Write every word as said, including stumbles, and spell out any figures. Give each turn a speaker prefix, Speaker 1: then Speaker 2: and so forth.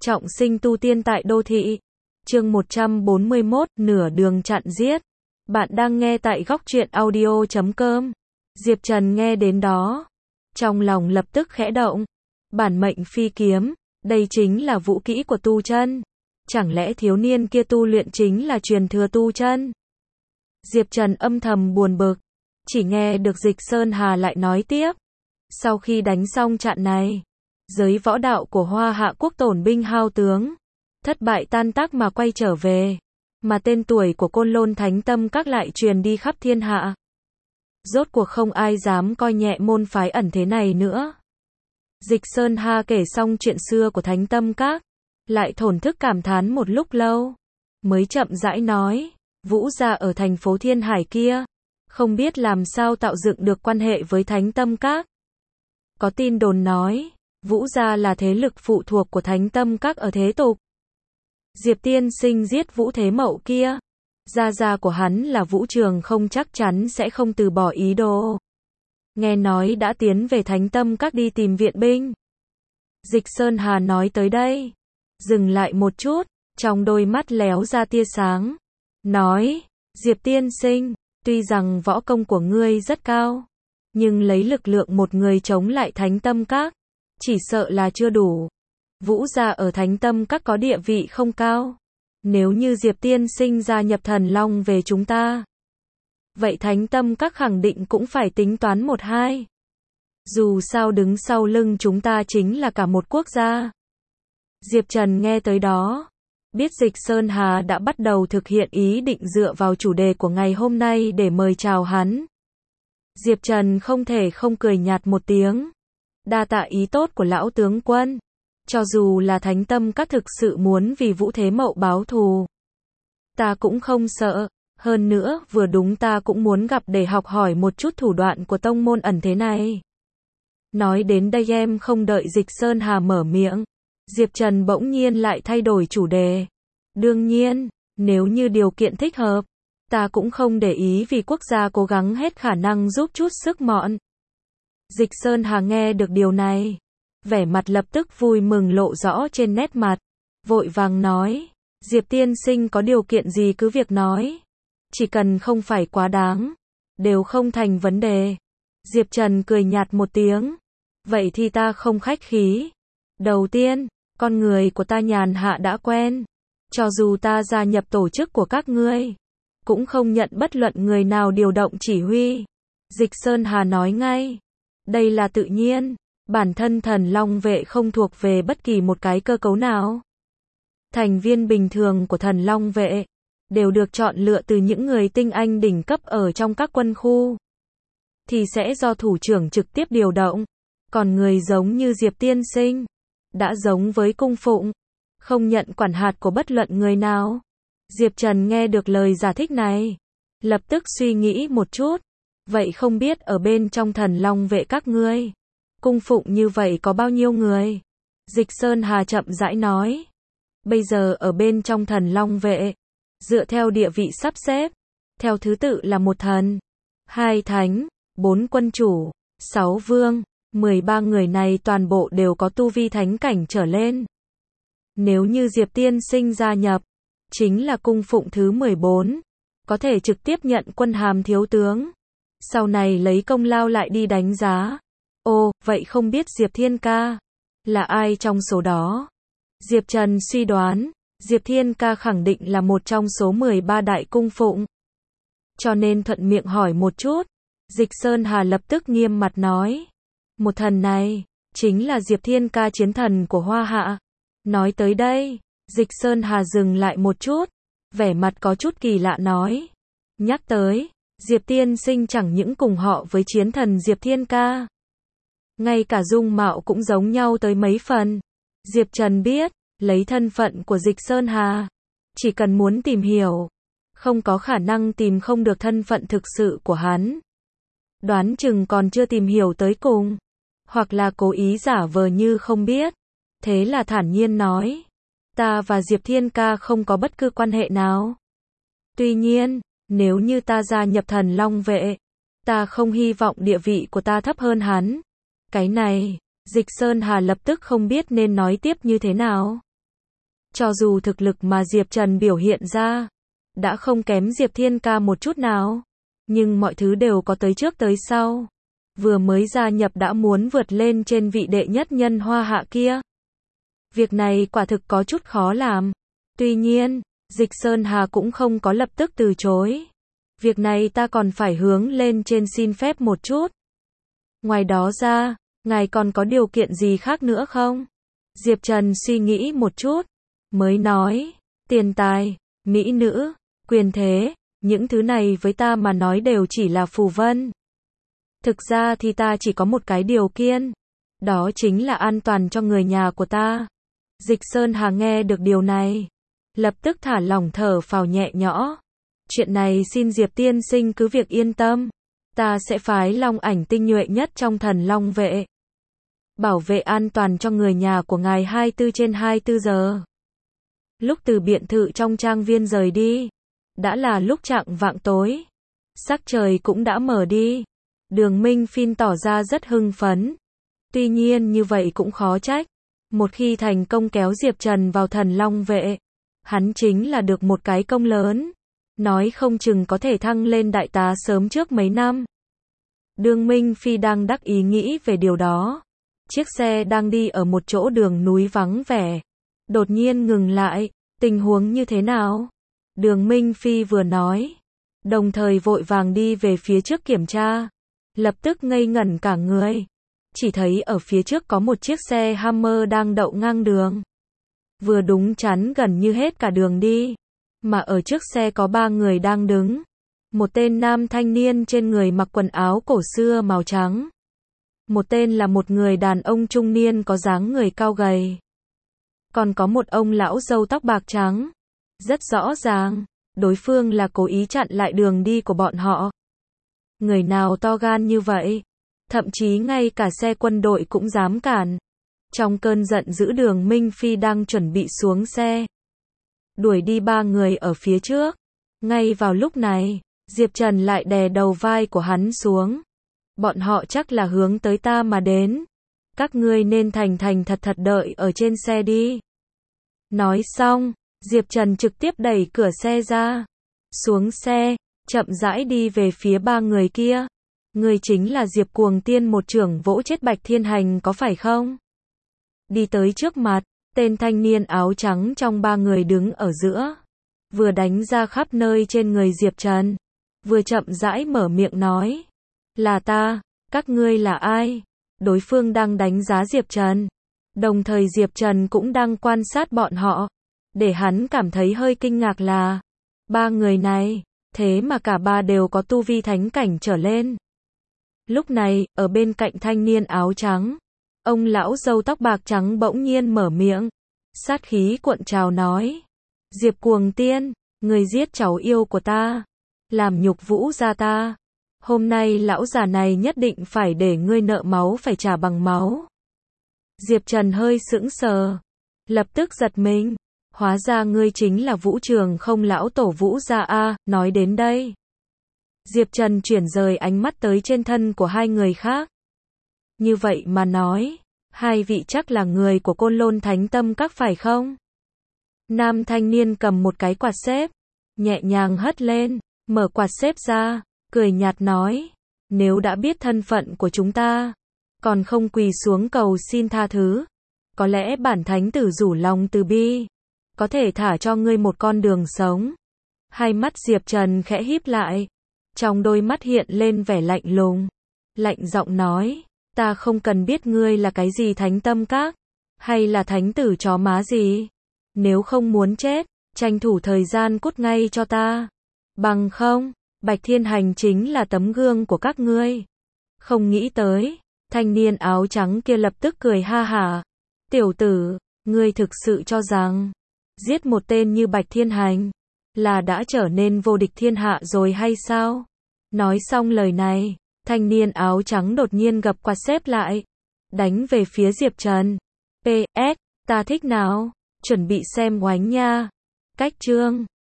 Speaker 1: Trọng sinh tu tiên tại đô thị. Chương một trăm bốn mươi mốt, nửa đường chặn giết. Bạn đang nghe tại góc truyện audio chấm com. Diệp Trần nghe đến đó, trong lòng lập tức khẽ động. Bản mệnh phi kiếm, đây chính là vũ kỹ của tu chân. Chẳng lẽ thiếu niên kia tu luyện chính là truyền thừa tu chân? Diệp Trần âm thầm buồn bực, chỉ nghe được Dịch Sơn Hà lại nói tiếp. Sau khi đánh xong trận này, giới võ đạo của Hoa Hạ quốc tổn binh hao tướng, thất bại tan tác mà quay trở về, mà tên tuổi của Côn Lôn Thánh Tâm Các lại truyền đi khắp thiên hạ. Rốt cuộc không ai dám coi nhẹ môn phái ẩn thế này nữa. Dịch Sơn Hà kể xong chuyện xưa của Thánh Tâm Các, lại thổn thức cảm thán một lúc lâu, mới chậm rãi nói, Vũ gia ở thành phố Thiên Hải kia, không biết làm sao tạo dựng được quan hệ với Thánh Tâm Các. Có tin đồn nói, Vũ gia là thế lực phụ thuộc của Thánh Tâm Các ở thế tục. Diệp tiên sinh giết Vũ Thế Mậu kia, gia gia của hắn là Vũ Trường không chắc chắn sẽ không từ bỏ ý đồ. Nghe nói đã tiến về Thánh Tâm Các đi tìm viện binh. Dịch Sơn Hà nói tới đây, dừng lại một chút, trong đôi mắt léo ra tia sáng, nói, Diệp tiên sinh, tuy rằng võ công của ngươi rất cao, nhưng lấy lực lượng một người chống lại Thánh Tâm Các, chỉ sợ là chưa đủ. Vũ gia ở Thánh Tâm Các có địa vị không cao. Nếu như Diệp tiên sinh gia nhập Thần Long về chúng ta, vậy Thánh Tâm Các khẳng định cũng phải tính toán một hai. Dù sao đứng sau lưng chúng ta chính là cả một quốc gia. Diệp Trần nghe tới đó, biết Dịch Sơn Hà đã bắt đầu thực hiện ý định dựa vào chủ đề của ngày hôm nay để mời chào hắn. Diệp Trần không thể không cười nhạt một tiếng. Đa tạ ý tốt của lão tướng quân. Cho dù là Thánh Tâm Các thực sự muốn vì Vũ Thế Mậu báo thù, ta cũng không sợ. Hơn nữa, vừa đúng ta cũng muốn gặp để học hỏi một chút thủ đoạn của tông môn ẩn thế này. Nói đến đây em không đợi Dịch Sơn Hà mở miệng, Diệp Trần bỗng nhiên lại thay đổi chủ đề. Đương nhiên, nếu như điều kiện thích hợp, ta cũng không để ý vì quốc gia cố gắng hết khả năng giúp chút sức mọn. Dịch Sơn Hà nghe được điều này, vẻ mặt lập tức vui mừng lộ rõ trên nét mặt, vội vàng nói, Diệp tiên sinh có điều kiện gì cứ việc nói, chỉ cần không phải quá đáng, đều không thành vấn đề. Diệp Trần cười nhạt một tiếng, vậy thì ta không khách khí. Đầu tiên, con người của ta nhàn hạ đã quen, cho dù ta gia nhập tổ chức của các ngươi, cũng không nhận bất luận người nào điều động chỉ huy. Dịch Sơn Hà nói ngay, đây là tự nhiên, bản thân Thần Long vệ không thuộc về bất kỳ một cái cơ cấu nào. Thành viên bình thường của Thần Long vệ đều được chọn lựa từ những người tinh anh đỉnh cấp ở trong các quân khu, thì sẽ do thủ trưởng trực tiếp điều động. Còn người giống như Diệp tiên sinh, đã giống với cung phụng, không nhận quản hạt của bất luận người nào. Diệp Trần nghe được lời giải thích này, lập tức suy nghĩ một chút, vậy không biết ở bên trong Thần Long vệ các ngươi, cung phụng như vậy có bao nhiêu người? Dịch Sơn Hà chậm rãi nói, bây giờ ở bên trong Thần Long vệ, dựa theo địa vị sắp xếp, theo thứ tự là một thần, hai thánh, bốn quân chủ, sáu vương, mười ba người này toàn bộ đều có tu vi thánh cảnh trở lên. Nếu như Diệp tiên sinh gia nhập, chính là cung phụng thứ mười bốn, có thể trực tiếp nhận quân hàm thiếu tướng, sau này lấy công lao lại đi đánh giá. Ồ, vậy không biết Diệp Thiên Ca là ai trong số đó? Diệp Trần suy đoán, Diệp Thiên Ca khẳng định là một trong số mười ba đại cung phụng, cho nên thuận miệng hỏi một chút. Dịch Sơn Hà lập tức nghiêm mặt nói, một thần này chính là Diệp Thiên Ca, chiến thần của Hoa Hạ. Nói tới đây, Dịch Sơn Hà dừng lại một chút, vẻ mặt có chút kỳ lạ nói, nhắc tới, Diệp tiên sinh chẳng những cùng họ với chiến thần Diệp Thiên Ca, ngay cả dung mạo cũng giống nhau tới mấy phần. Diệp Trần biết, lấy thân phận của Dịch Sơn Hà, chỉ cần muốn tìm hiểu, không có khả năng tìm không được thân phận thực sự của hắn. Đoán chừng còn chưa tìm hiểu tới cùng, hoặc là cố ý giả vờ như không biết. Thế là thản nhiên nói, ta và Diệp Thiên Ca không có bất cứ quan hệ nào. Tuy nhiên, nếu như ta gia nhập Thần Long vệ, ta không hy vọng địa vị của ta thấp hơn hắn. Cái này, Dịch Sơn Hà lập tức không biết nên nói tiếp như thế nào. Cho dù thực lực mà Diệp Trần biểu hiện ra, đã không kém Diệp Thiên Ca một chút nào. Nhưng mọi thứ đều có tới trước tới sau. Vừa mới gia nhập đã muốn vượt lên trên vị đệ nhất nhân Hoa Hạ kia. Việc này quả thực có chút khó làm. Tuy nhiên, Dịch Sơn Hà cũng không có lập tức từ chối. Việc này ta còn phải hướng lên trên xin phép một chút. Ngoài đó ra, ngài còn có điều kiện gì khác nữa không? Diệp Trần suy nghĩ một chút, mới nói, tiền tài, mỹ nữ, quyền thế, những thứ này với ta mà nói đều chỉ là phù vân. Thực ra thì ta chỉ có một cái điều kiện, đó chính là an toàn cho người nhà của ta. Dịch Sơn Hà nghe được điều này, lập tức thả lỏng thở phào nhẹ nhõm. Chuyện này xin Diệp tiên sinh cứ việc yên tâm, ta sẽ phái long ảnh tinh nhuệ nhất trong thần long vệ. Bảo vệ an toàn cho người nhà của ngài hai mươi tư trên hai mươi tư giờ. Lúc từ biệt thự trong trang viên rời đi, đã là lúc chạng vạng tối. Sắc trời cũng đã mở đi. Đường Minh Phin tỏ ra rất hưng phấn. Tuy nhiên như vậy cũng khó trách. Một khi thành công kéo Diệp Trần vào thần long vệ, hắn chính là được một cái công lớn. Nói không chừng có thể thăng lên đại tá sớm trước mấy năm. Đường Minh Phi đang đắc ý nghĩ về điều đó. Chiếc xe đang đi ở một chỗ đường núi vắng vẻ. Đột nhiên ngừng lại, tình huống như thế nào? Đường Minh Phi vừa nói, đồng thời vội vàng đi về phía trước kiểm tra. Lập tức ngây ngẩn cả người. Chỉ thấy ở phía trước có một chiếc xe Hammer đang đậu ngang đường. Vừa đúng chắn gần như hết cả đường đi. Mà ở trước xe có ba người đang đứng. Một tên nam thanh niên trên người mặc quần áo cổ xưa màu trắng. Một tên là một người đàn ông trung niên có dáng người cao gầy. Còn có một ông lão râu tóc bạc trắng. Rất rõ ràng, đối phương là cố ý chặn lại đường đi của bọn họ. Người nào to gan như vậy? Thậm chí ngay cả xe quân đội cũng dám cản. Trong cơn giận dữ Đường Minh Phi đang chuẩn bị xuống xe. Đuổi đi ba người ở phía trước. Ngay vào lúc này, Diệp Trần lại đè đầu vai của hắn xuống. Bọn họ chắc là hướng tới ta mà đến. Các ngươi nên thành thành thật thật đợi ở trên xe đi. Nói xong, Diệp Trần trực tiếp đẩy cửa xe ra. Xuống xe, chậm rãi đi về phía ba người kia. Người chính là Diệp Cuồng Tiên một trưởng vỗ chết Bạch Thiên Hành có phải không? Đi tới trước mặt, tên thanh niên áo trắng trong ba người đứng ở giữa. Vừa đánh ra khắp nơi trên người Diệp Trần. Vừa chậm rãi mở miệng nói. Là ta, các ngươi là ai? Đối phương đang đánh giá Diệp Trần. Đồng thời Diệp Trần cũng đang quan sát bọn họ. Để hắn cảm thấy hơi kinh ngạc là ba người này, thế mà cả ba đều có tu vi thánh cảnh trở lên. Lúc này, ở bên cạnh thanh niên áo trắng, ông lão râu tóc bạc trắng bỗng nhiên mở miệng. Sát khí cuộn trào nói. Diệp Cuồng Tiên, người giết cháu yêu của ta. Làm nhục Vũ gia ta. Hôm nay lão già này nhất định phải để ngươi nợ máu phải trả bằng máu. Diệp Trần hơi sững sờ. Lập tức giật mình. Hóa ra ngươi chính là Vũ Trường Không lão tổ Vũ gia a. Nói đến đây, Diệp Trần chuyển rời ánh mắt tới trên thân của hai người khác. Như vậy mà nói, hai vị chắc là người của Côn Lôn Thánh Tâm Các phải không? Nam thanh niên cầm một cái quạt xếp, nhẹ nhàng hất lên, mở quạt xếp ra, cười nhạt nói, nếu đã biết thân phận của chúng ta, còn không quỳ xuống cầu xin tha thứ, có lẽ bản thánh tử rủ lòng từ bi, có thể thả cho ngươi một con đường sống. Hai mắt Diệp Trần khẽ híp lại, trong đôi mắt hiện lên vẻ lạnh lùng, lạnh giọng nói, ta không cần biết ngươi là cái gì Thánh Tâm Các, hay là thánh tử chó má gì. Nếu không muốn chết, tranh thủ thời gian cút ngay cho ta. Bằng không, Bạch Thiên Hành chính là tấm gương của các ngươi. Không nghĩ tới, thanh niên áo trắng kia lập tức cười ha hả. Tiểu tử, ngươi thực sự cho rằng, giết một tên như Bạch Thiên Hành, là đã trở nên vô địch thiên hạ rồi hay sao? Nói xong lời này, thanh niên áo trắng đột nhiên gập quạt xếp lại, đánh về phía Diệp Trần. pê ét, ta thích nào? Chuẩn bị xem oánh nha. Cách chương